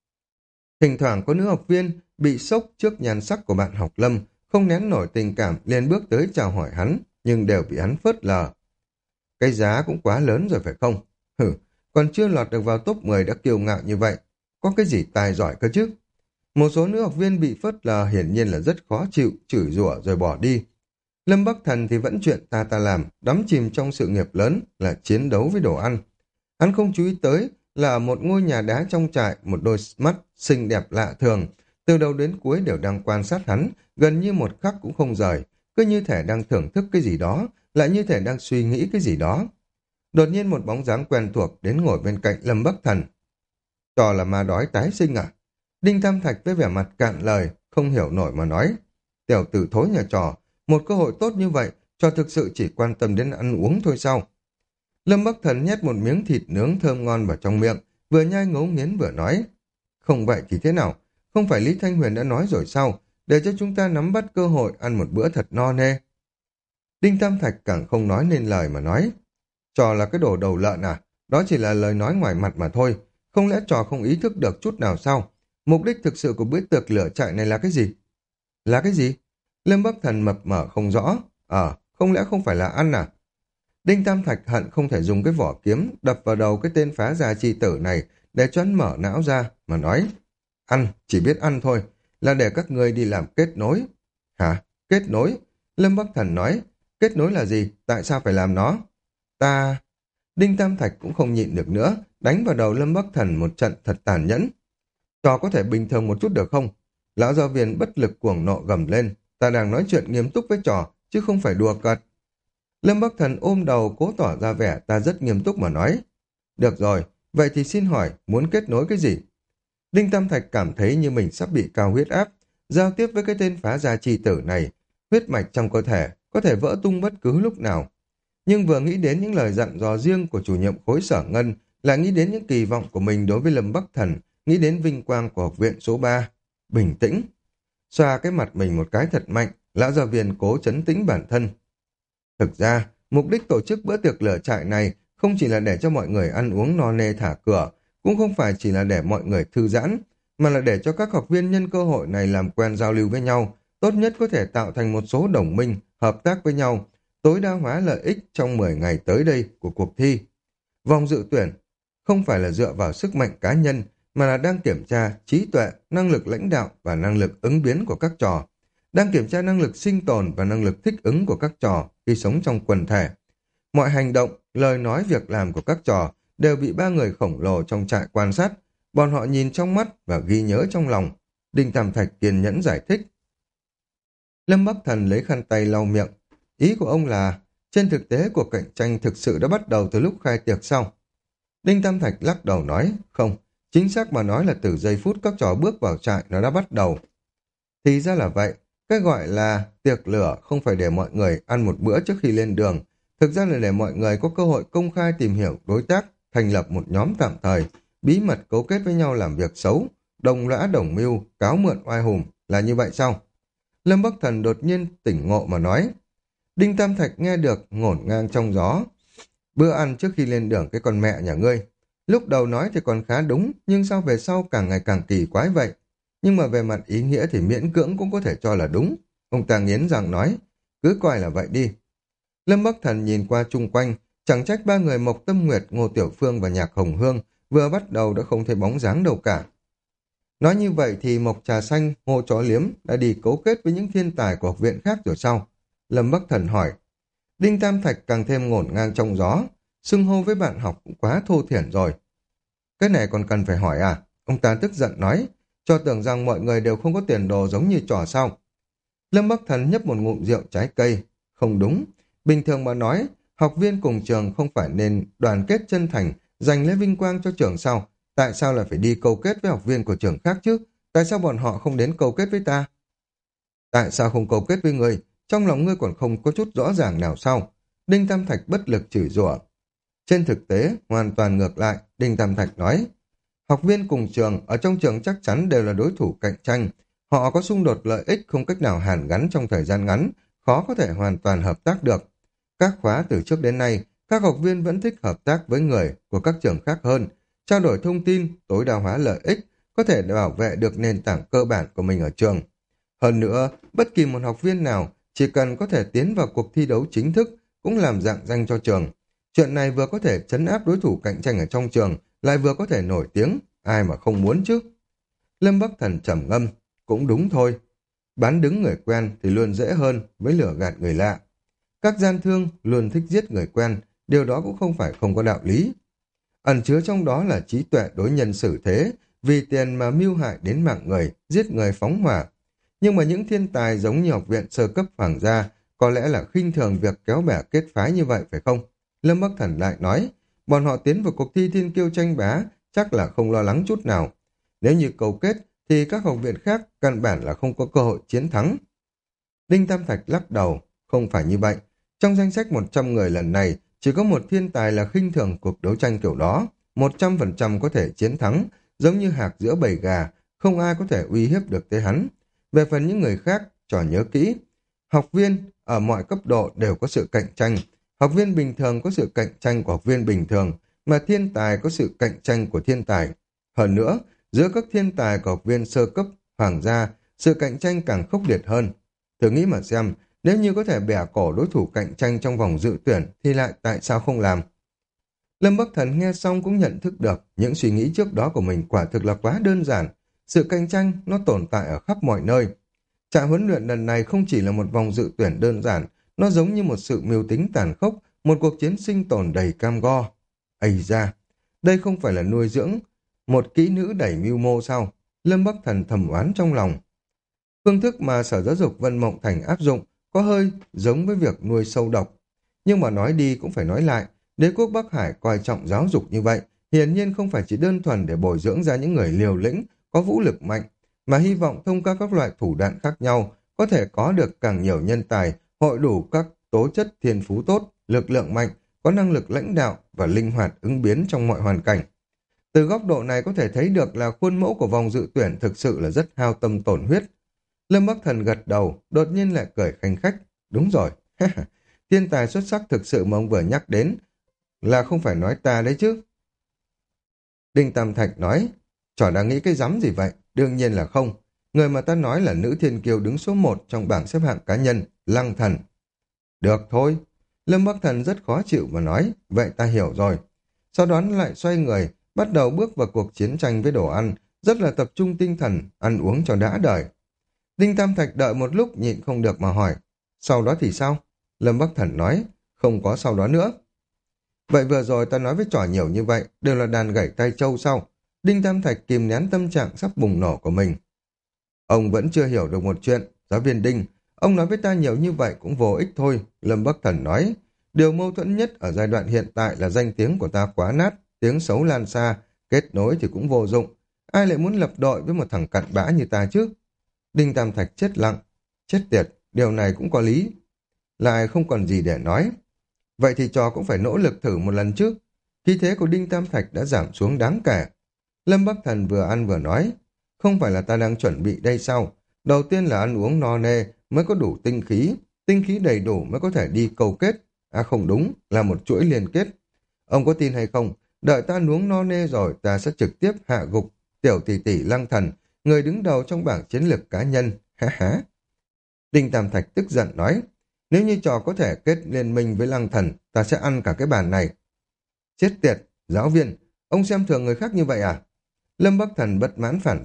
Thỉnh thoảng có nữ học viên bị sốc trước nhan sắc của bạn học Lâm, không nén nổi tình cảm liền bước tới chào hỏi hắn, nhưng đều bị hắn phớt lờ. Cái giá cũng quá lớn rồi phải không? Hử, còn chưa lọt được vào top mười đã kiêu ngạo như vậy. Có cái gì tài giỏi cơ chứ? Một số nữ học viên bị phớt lờ hiển nhiên là rất khó chịu, chửi rủa rồi bỏ đi. Lâm Bắc Thần thì vẫn chuyện ta ta làm, đắm chìm trong sự nghiệp lớn là chiến đấu với đồ ăn. Hắn không chú ý tới là ở một ngôi nhà đá trong trại, một đôi mắt xinh đẹp lạ thường, từ đầu đến cuối đều đang quan sát hắn, gần như một khắc cũng không rời, cứ như thể đang thưởng thức cái gì đó, lại như thể đang suy nghĩ cái gì đó. Đột nhiên một bóng dáng quen thuộc đến ngồi bên cạnh Lâm Bắc Thần. Trò là ma đói tái sinh à? Đinh Tam Thạch với vẻ mặt cạn lời, không hiểu nổi mà nói. Tiểu tử thối nhà trò, một cơ hội tốt như vậy, trò thực sự chỉ quan tâm đến ăn uống thôi sao? Lâm Bắc Thần nhét một miếng thịt nướng thơm ngon vào trong miệng, vừa nhai ngấu nghiến vừa nói. Không vậy thì thế nào? Không phải Lý Thanh Huyền đã nói rồi sao? Để cho chúng ta nắm bắt cơ hội ăn một bữa thật no nê. Đinh Tam Thạch càng không nói nên lời mà nói. Trò là cái đồ đầu lợn à? Đó chỉ là lời nói ngoài mặt mà thôi. Không lẽ trò không ý thức được chút nào sao? Mục đích thực sự của bữa tiệc lửa trại này là cái gì? Là cái gì? Lâm Bắc Thần mập mờ không rõ. Ờ, không lẽ không phải là ăn à? Đinh Tam Thạch hận không thể dùng cái vỏ kiếm đập vào đầu cái tên phá gia chi tử này để cho hắn mở não ra mà nói. Ăn, chỉ biết ăn thôi, là để các ngươi đi làm kết nối. Hả? Kết nối? Lâm Bắc Thần nói. Kết nối là gì? Tại sao phải làm nó? Ta... Đinh Tam Thạch cũng không nhịn được nữa, đánh vào đầu Lâm Bắc Thần một trận thật tàn nhẫn. Trò có thể bình thường một chút được không? Lão giáo viên bất lực cuồng nộ gầm lên. Ta đang nói chuyện nghiêm túc với trò, chứ không phải đùa cợt. Lâm Bắc Thần ôm đầu cố tỏ ra vẻ ta rất nghiêm túc mà nói. Được rồi, vậy thì xin hỏi, muốn kết nối cái gì? Đinh Tam Thạch cảm thấy như mình sắp bị cao huyết áp, giao tiếp với cái tên phá gia chi tử này, huyết mạch trong cơ thể có thể vỡ tung bất cứ lúc nào. Nhưng vừa nghĩ đến những lời dặn dò riêng của chủ nhiệm khối Sở Ngân, lại nghĩ đến những kỳ vọng của mình đối với Lâm Bắc Thần, nghĩ đến vinh quang của học viện số ba. Bình tĩnh. Xoa cái mặt mình một cái thật mạnh, lão giáo viên cố trấn tĩnh bản thân. Thực ra, mục đích tổ chức bữa tiệc lửa trại này không chỉ là để cho mọi người ăn uống no nê thả cửa, cũng không phải chỉ là để mọi người thư giãn, mà là để cho các học viên nhân cơ hội này làm quen giao lưu với nhau, tốt nhất có thể tạo thành một số đồng minh, hợp tác với nhau, tối đa hóa lợi ích trong mười ngày tới đây của cuộc thi. Vòng dự tuyển không phải là dựa vào sức mạnh cá nhân, mà là đang kiểm tra trí tuệ, năng lực lãnh đạo và năng lực ứng biến của các trò, đang kiểm tra năng lực sinh tồn và năng lực thích ứng của các trò khi sống trong quần thể. Mọi hành động, lời nói, việc làm của các trò đều bị ba người khổng lồ trong trại quan sát, bọn họ nhìn trong mắt và ghi nhớ trong lòng. Đinh Tam Thạch kiên nhẫn giải thích. Lâm Bắc Thần lấy khăn tay lau miệng. Ý của ông là, trên thực tế cuộc cạnh tranh thực sự đã bắt đầu từ lúc khai tiệc sau. Đinh Tam Thạch lắc đầu nói, không, chính xác mà nói là từ giây phút các trò bước vào trại nó đã bắt đầu. Thì ra là vậy, cái gọi là tiệc lửa không phải để mọi người ăn một bữa trước khi lên đường, thực ra là để mọi người có cơ hội công khai tìm hiểu đối tác, thành lập một nhóm tạm thời, bí mật cấu kết với nhau làm việc xấu, đồng lõa đồng mưu, cáo mượn oai hùng, là như vậy sao? Lâm Bắc Thần đột nhiên tỉnh ngộ mà nói. Đinh Tam Thạch nghe được ngổn ngang trong gió. Bữa ăn trước khi lên đường cái con mẹ nhà ngươi. Lúc đầu nói thì còn khá đúng, nhưng sao về sau càng ngày càng kỳ quái vậy? Nhưng mà về mặt ý nghĩa thì miễn cưỡng cũng có thể cho là đúng. Ông ta nghiến răng nói, cứ coi là vậy đi. Lâm Bắc Thần nhìn qua chung quanh, chẳng trách ba người Mộc Tâm Nguyệt, Ngô Tiểu Phương và Nhạc Hồng Hương vừa bắt đầu đã không thấy bóng dáng đâu cả. Nói như vậy thì Mộc Trà Xanh, Ngô Chó Liếm đã đi cấu kết với những thiên tài của học viện khác rồi sao? Lâm Bắc Thần hỏi. Đinh Tam Thạch càng thêm ngổn ngang trong gió, xưng hô với bạn học cũng quá thô thiển rồi. Cái này còn cần phải hỏi à? Ông ta tức giận nói, cho tưởng rằng mọi người đều không có tiền đồ giống như trò sao. Lâm Bắc Thần nhấp một ngụm rượu trái cây. Không đúng, bình thường mà nói, học viên cùng trường không phải nên đoàn kết chân thành, giành lấy vinh quang cho trường sao? Tại sao lại phải đi câu kết với học viên của trường khác chứ? Tại sao bọn họ không đến câu kết với ta? Tại sao không câu kết với ngươi? Trong lòng ngươi còn không có chút rõ ràng nào sao? Đinh Tam Thạch bất lực chửi rủa. Trên thực tế, hoàn toàn ngược lại, Đinh Tam Thạch nói. Học viên cùng trường, ở trong trường chắc chắn đều là đối thủ cạnh tranh. Họ có xung đột lợi ích không cách nào hàn gắn trong thời gian ngắn, khó có thể hoàn toàn hợp tác được. Các khóa từ trước đến nay, các học viên vẫn thích hợp tác với người của các trường khác hơn, trao đổi thông tin, tối đa hóa lợi ích, có thể bảo vệ được nền tảng cơ bản của mình ở trường. Hơn nữa, bất kỳ một học viên nào chỉ cần có thể tiến vào cuộc thi đấu chính thức cũng làm rạng danh cho trường. Chuyện này vừa có thể trấn áp đối thủ cạnh tranh ở trong trường, lại vừa có thể nổi tiếng, ai mà không muốn chứ. Lâm Bắc Thần trầm ngâm, cũng đúng thôi. Bán đứng người quen thì luôn dễ hơn với lừa gạt người lạ. Các gian thương luôn thích giết người quen, điều đó cũng không phải không có đạo lý. Ẩn chứa trong đó là trí tuệ đối nhân xử thế, vì tiền mà mưu hại đến mạng người, giết người phóng hỏa. Nhưng mà những thiên tài giống như học viện sơ cấp hoàng gia có lẽ là khinh thường việc kéo bè kết phái như vậy phải không? Lâm Bắc Thần lại nói, bọn họ tiến vào cuộc thi thiên kiêu tranh bá chắc là không lo lắng chút nào. Nếu như cầu kết thì các học viện khác căn bản là không có cơ hội chiến thắng. Đinh Tam Thạch lắc đầu, không phải như vậy. Trong danh sách một trăm người lần này, chỉ có một thiên tài là khinh thường cuộc đấu tranh kiểu đó, một trăm phần trăm có thể chiến thắng, giống như hạc giữa bầy gà, không ai có thể uy hiếp được tới hắn. Về phần những người khác, trò nhớ kỹ. Học viên ở mọi cấp độ đều có sự cạnh tranh. Học viên bình thường có sự cạnh tranh của học viên bình thường, mà thiên tài có sự cạnh tranh của thiên tài. Hơn nữa, giữa các thiên tài của học viên sơ cấp, hoàng gia, sự cạnh tranh càng khốc liệt hơn. Thử nghĩ mà xem, nếu như có thể bẻ cổ đối thủ cạnh tranh trong vòng dự tuyển thì lại tại sao không làm? Lâm Bắc Thần nghe xong cũng nhận thức được những suy nghĩ trước đó của mình quả thực là quá đơn giản. Sự cạnh tranh nó tồn tại ở khắp mọi nơi. Trại huấn luyện lần này không chỉ là một vòng dự tuyển đơn giản, nó giống như một sự mưu tính tàn khốc, một cuộc chiến sinh tồn đầy cam go. Ây da, đây không phải là nuôi dưỡng một kỹ nữ đầy mưu mô sao? Lâm Bắc Thần thầm oán trong lòng. Phương thức mà Sở Giáo dục Vân Mộng Thành áp dụng có hơi giống với việc nuôi sâu độc. Nhưng mà nói đi cũng phải nói lại, đế quốc Bắc Hải coi trọng giáo dục như vậy, hiển nhiên không phải chỉ đơn thuần để bồi dưỡng ra những người liều lĩnh, có vũ lực mạnh, mà hy vọng thông qua các loại thủ đoạn khác nhau, có thể có được càng nhiều nhân tài, hội đủ các tố chất thiên phú tốt, lực lượng mạnh, có năng lực lãnh đạo và linh hoạt ứng biến trong mọi hoàn cảnh. Từ góc độ này có thể thấy được là khuôn mẫu của vòng dự tuyển thực sự là rất hao tâm tổn huyết. Lâm Bắc Thần gật đầu, đột nhiên lại cười khanh khách. Đúng rồi, thiên tài xuất sắc thực sự mà ông vừa nhắc đến là không phải nói ta đấy chứ. Đinh Tam Thạch nói, trò đang nghĩ cái rắm gì vậy? Đương nhiên là không. Người mà ta nói là nữ thiên kiêu đứng số một trong bảng xếp hạng cá nhân, Lăng Thần. Được thôi. Lâm Bắc Thần rất khó chịu mà nói, vậy ta hiểu rồi. Sau đó lại xoay người, bắt đầu bước vào cuộc chiến tranh với đồ ăn, rất là tập trung tinh thần, ăn uống cho đã đời. Đinh Tam Thạch đợi một lúc nhịn không được mà hỏi, sau đó thì sao? Lâm Bắc Thần nói, không có sau đó nữa. Vậy vừa rồi ta nói với trò nhiều như vậy, đều là đàn gảy tay trâu sau. Đinh Tam Thạch kìm nén tâm trạng sắp bùng nổ của mình. Ông vẫn chưa hiểu được một chuyện, giáo viên Đinh, ông nói với ta nhiều như vậy cũng vô ích thôi, Lâm Bắc Thần nói. Điều mâu thuẫn nhất ở giai đoạn hiện tại là danh tiếng của ta quá nát, tiếng xấu lan xa, kết nối thì cũng vô dụng. Ai lại muốn lập đội với một thằng cặn bã như ta chứ? Đinh Tam Thạch chết lặng. Chết tiệt, điều này cũng có lý. Lại không còn gì để nói. Vậy thì trò cũng phải nỗ lực thử một lần trước. Khí thế của Đinh Tam Thạch đã giảm xuống đáng kể. Lâm Bắc Thần vừa ăn vừa nói, không phải là ta đang chuẩn bị đây sao? Đầu tiên là ăn uống no nê mới có đủ tinh khí, tinh khí đầy đủ mới có thể đi câu kết. À không đúng, là một chuỗi liên kết. Ông có tin hay không? Đợi ta ăn uống no nê rồi ta sẽ trực tiếp hạ gục tiểu tỷ tỷ Lăng Thần, người đứng đầu trong bảng chiến lược cá nhân. Ha ha. Đinh Tam Thạch tức giận nói, nếu như trò có thể kết liên minh với Lăng Thần, ta sẽ ăn cả cái bàn này. Chết tiệt, giáo viên, ông xem thường người khác như vậy à? Lâm Bắc Thần bất mãn phản bác,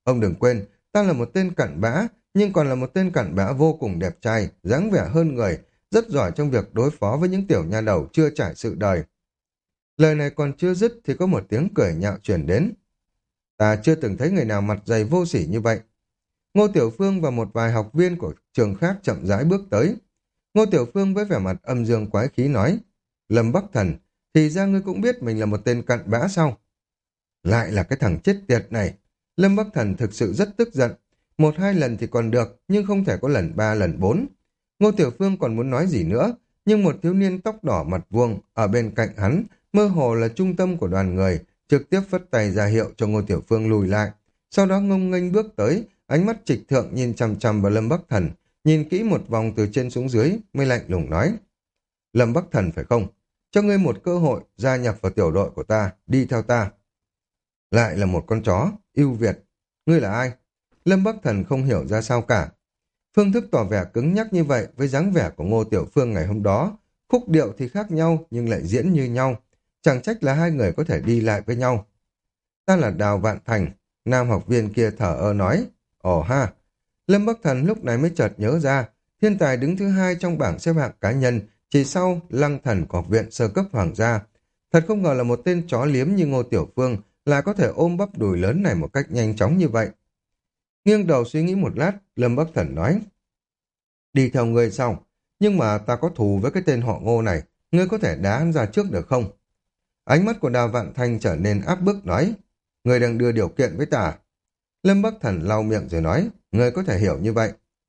Ông đừng quên, ta là một tên cặn bã, nhưng còn là một tên cặn bã vô cùng đẹp trai, dáng vẻ hơn người, rất giỏi trong việc đối phó với những tiểu nha đầu chưa trải sự đời. Lời này còn chưa dứt thì có một tiếng cười nhạo truyền đến. Ta chưa từng thấy người nào mặt dày vô sỉ như vậy. Ngô Tiểu Phương và một vài học viên của trường khác chậm rãi bước tới. Ngô Tiểu Phương với vẻ mặt âm dương quái khí nói, Lâm Bắc Thần, thì ra ngươi cũng biết mình là một tên cặn bã sao? Lại là cái thằng chết tiệt này. Lâm Bắc Thần thực sự rất tức giận. Một hai lần thì còn được, nhưng không thể có lần ba lần bốn. Ngô Tiểu Phương còn muốn nói gì nữa, nhưng một thiếu niên tóc đỏ mặt vuông ở bên cạnh hắn, mơ hồ là trung tâm của đoàn người, trực tiếp phất tay ra hiệu cho Ngô Tiểu Phương lùi lại. Sau đó ngông nghênh bước tới, ánh mắt trịch thượng nhìn chằm chằm vào Lâm Bắc Thần, nhìn kỹ một vòng từ trên xuống dưới, mới lạnh lùng nói. Lâm Bắc Thần phải không? Cho ngươi một cơ hội gia nhập vào tiểu đội của ta, đi theo ta. Lại là một con chó, ưu việt. Ngươi là ai? Lâm Bắc Thần không hiểu ra sao cả. Phương thức tỏ vẻ cứng nhắc như vậy với dáng vẻ của Ngô Tiểu Phương ngày hôm đó. Khúc điệu thì khác nhau nhưng lại diễn như nhau. Chẳng trách là hai người có thể đi lại với nhau. Ta là Đào Vạn Thành, nam học viên kia thở ơ nói. Ồ ha! Lâm Bắc Thần lúc này mới chợt nhớ ra, thiên tài đứng thứ hai trong bảng xếp hạng cá nhân, chỉ sau Lăng Thần của học viện sơ cấp hoàng gia. Thật không ngờ là một tên chó liếm như Ngô Tiểu Phương lại có thể ôm bắp đùi lớn này một cách nhanh chóng như vậy. Nghiêng đầu suy nghĩ một lát, Lâm Bắc Thần nói. Đi theo ngươi xong, nhưng mà ta có thù với cái tên họ Ngô này, ngươi có thể đá hắn ra trước được không? Ánh mắt của Đào Vạn Thanh trở nên áp bức nói. Ngươi đang đưa điều kiện với ta. Lâm Bắc Thần lau miệng rồi nói. Ngươi có thể hiểu như vậy.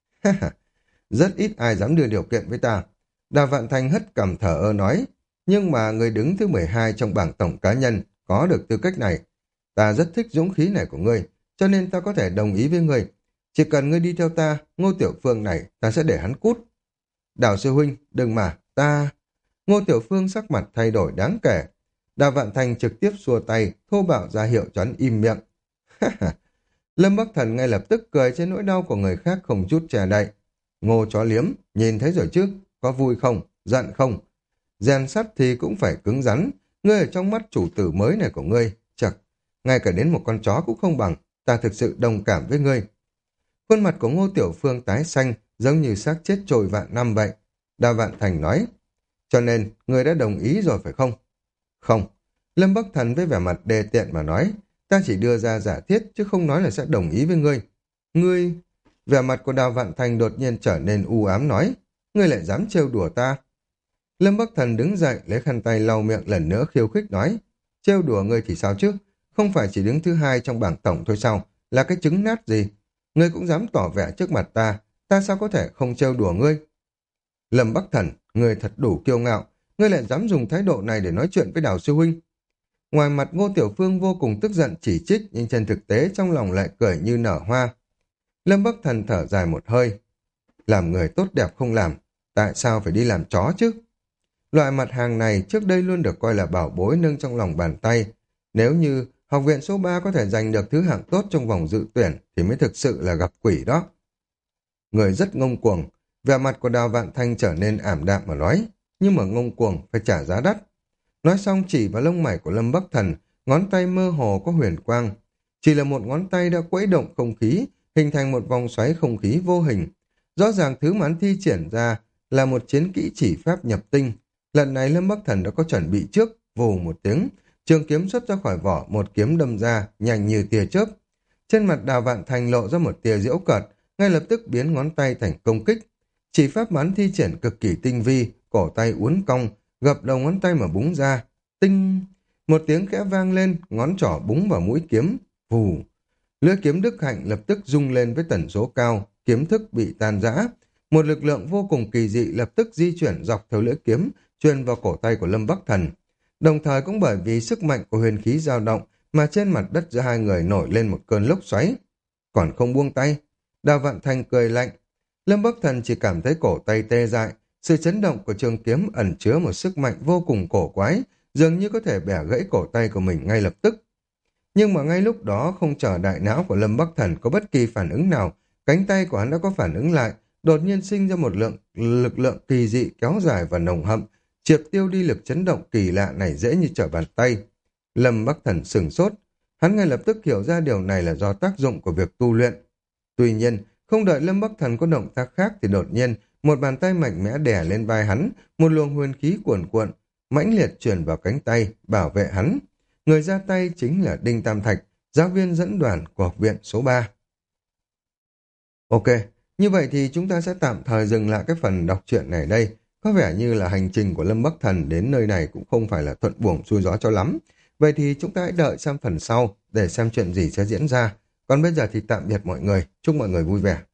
Rất ít ai dám đưa điều kiện với ta. Đào Vạn Thanh hất cằm thở ơ nói. Nhưng mà người đứng thứ mười hai trong bảng tổng cá nhân có được tư cách này. Ta rất thích dũng khí này của ngươi, cho nên ta có thể đồng ý với ngươi. Chỉ cần ngươi đi theo ta, Ngô Tiểu Phương này, ta sẽ để hắn cút. Đào sư huynh, đừng mà, ta... Ngô Tiểu Phương sắc mặt thay đổi đáng kể. Đào Vạn Thành trực tiếp xua tay, thô bạo ra hiệu cho hắn im miệng. Lâm Bắc Thần ngay lập tức cười trên nỗi đau của người khác không chút che đậy. Ngô chó liếm, nhìn thấy rồi chứ, có vui không, giận không? Rèn sắt thì cũng phải cứng rắn, ngươi ở trong mắt chủ tử mới này của ngươi, chật, ngay cả đến một con chó cũng không bằng, ta thực sự đồng cảm với ngươi. Khuôn mặt của Ngô Tiểu Phương tái xanh, giống như xác chết trôi vạn năm vậy. Đào Vạn Thành nói, cho nên, ngươi đã đồng ý rồi phải không? Không. Lâm Bắc Thần với vẻ mặt đề tiện mà nói, ta chỉ đưa ra giả thiết chứ không nói là sẽ đồng ý với ngươi. Ngươi... Vẻ mặt của Đào Vạn Thành đột nhiên trở nên u ám nói, ngươi lại dám trêu đùa ta. Lâm Bắc Thần đứng dậy lấy khăn tay lau miệng lần nữa khiêu khích nói, trêu đùa ngươi thì sao chứ, không phải chỉ đứng thứ hai trong bảng tổng thôi sao, là cái trứng nát gì. Ngươi cũng dám tỏ vẻ trước mặt ta, ta sao có thể không trêu đùa ngươi. Lâm Bắc Thần, ngươi thật đủ kiêu ngạo, ngươi lại dám dùng thái độ này để nói chuyện với Đào sư huynh. Ngoài mặt Ngô Tiểu Phương vô cùng tức giận chỉ trích, nhưng trên thực tế trong lòng lại cười như nở hoa. Lâm Bắc Thần thở dài một hơi. Làm người tốt đẹp không làm, tại sao phải đi làm chó chứ? Loại mặt hàng này trước đây luôn được coi là bảo bối nâng trong lòng bàn tay. Nếu như học viện số ba có thể giành được thứ hạng tốt trong vòng dự tuyển thì mới thực sự là gặp quỷ đó. Người rất ngông cuồng, vẻ mặt của Đào Vạn Thanh trở nên ảm đạm mà nói, nhưng mà ngông cuồng phải trả giá đắt. Nói xong chỉ vào lông mày của Lâm Bắc Thần, ngón tay mơ hồ có huyền quang. Chỉ là một ngón tay đã quấy động không khí, hình thành một vòng xoáy không khí vô hình. Rõ ràng thứ mà hắn thi triển ra là một chiến kỹ chỉ pháp nhập tinh. Lần này Lâm Bắc Thần đã có chuẩn bị trước, vù một tiếng, trường kiếm xuất ra khỏi vỏ, một kiếm đâm ra, nhanh như tia chớp. Trên mặt Đào Vạn Thành lộ ra một tia giễu cợt, ngay lập tức biến ngón tay thành công kích. Chỉ pháp mà hắn thi triển cực kỳ tinh vi, cổ tay uốn cong, gập đầu ngón tay mà búng ra. Tinh! Một tiếng khẽ vang lên, ngón trỏ búng vào mũi kiếm. Vù! Lưỡi kiếm Đức Hạnh lập tức rung lên với tần số cao, kiếm thức bị tan rã. Một lực lượng vô cùng kỳ dị lập tức di chuyển dọc theo lưỡi kiếm, truyền vào cổ tay của Lâm Bắc Thần. Đồng thời cũng bởi vì sức mạnh của huyền khí dao động mà trên mặt đất giữa hai người nổi lên một cơn lốc xoáy. Còn không buông tay. Đào Vạn Thành cười lạnh. Lâm Bắc Thần chỉ cảm thấy cổ tay tê dại. Sự chấn động của trường kiếm ẩn chứa một sức mạnh vô cùng cổ quái, dường như có thể bẻ gãy cổ tay của mình ngay lập tức. Nhưng mà ngay lúc đó không chờ đại não của Lâm Bắc Thần có bất kỳ phản ứng nào, cánh tay của hắn đã có phản ứng lại, đột nhiên sinh ra một lượng lực lượng kỳ dị kéo dài và nồng hậm, triệt tiêu đi lực chấn động kỳ lạ này dễ như trở bàn tay. Lâm Bắc Thần sửng sốt, Hắn ngay lập tức hiểu ra điều này là do tác dụng của việc tu luyện. Tuy nhiên, không đợi Lâm Bắc Thần có động tác khác thì đột nhiên, một bàn tay mạnh mẽ đè lên vai hắn, một luồng huyền khí cuồn cuộn, mãnh liệt truyền vào cánh tay, bảo vệ hắn. Người ra tay chính là Đinh Tam Thạch, giáo viên dẫn đoàn của học viện số ba. Ok, như vậy thì chúng ta sẽ tạm thời dừng lại cái phần đọc truyện này đây. Có vẻ như là hành trình của Lâm Bắc Thần đến nơi này cũng không phải là thuận buồm xuôi gió cho lắm. Vậy thì chúng ta hãy đợi sang phần sau để xem chuyện gì sẽ diễn ra. Còn bây giờ thì tạm biệt mọi người, chúc mọi người vui vẻ.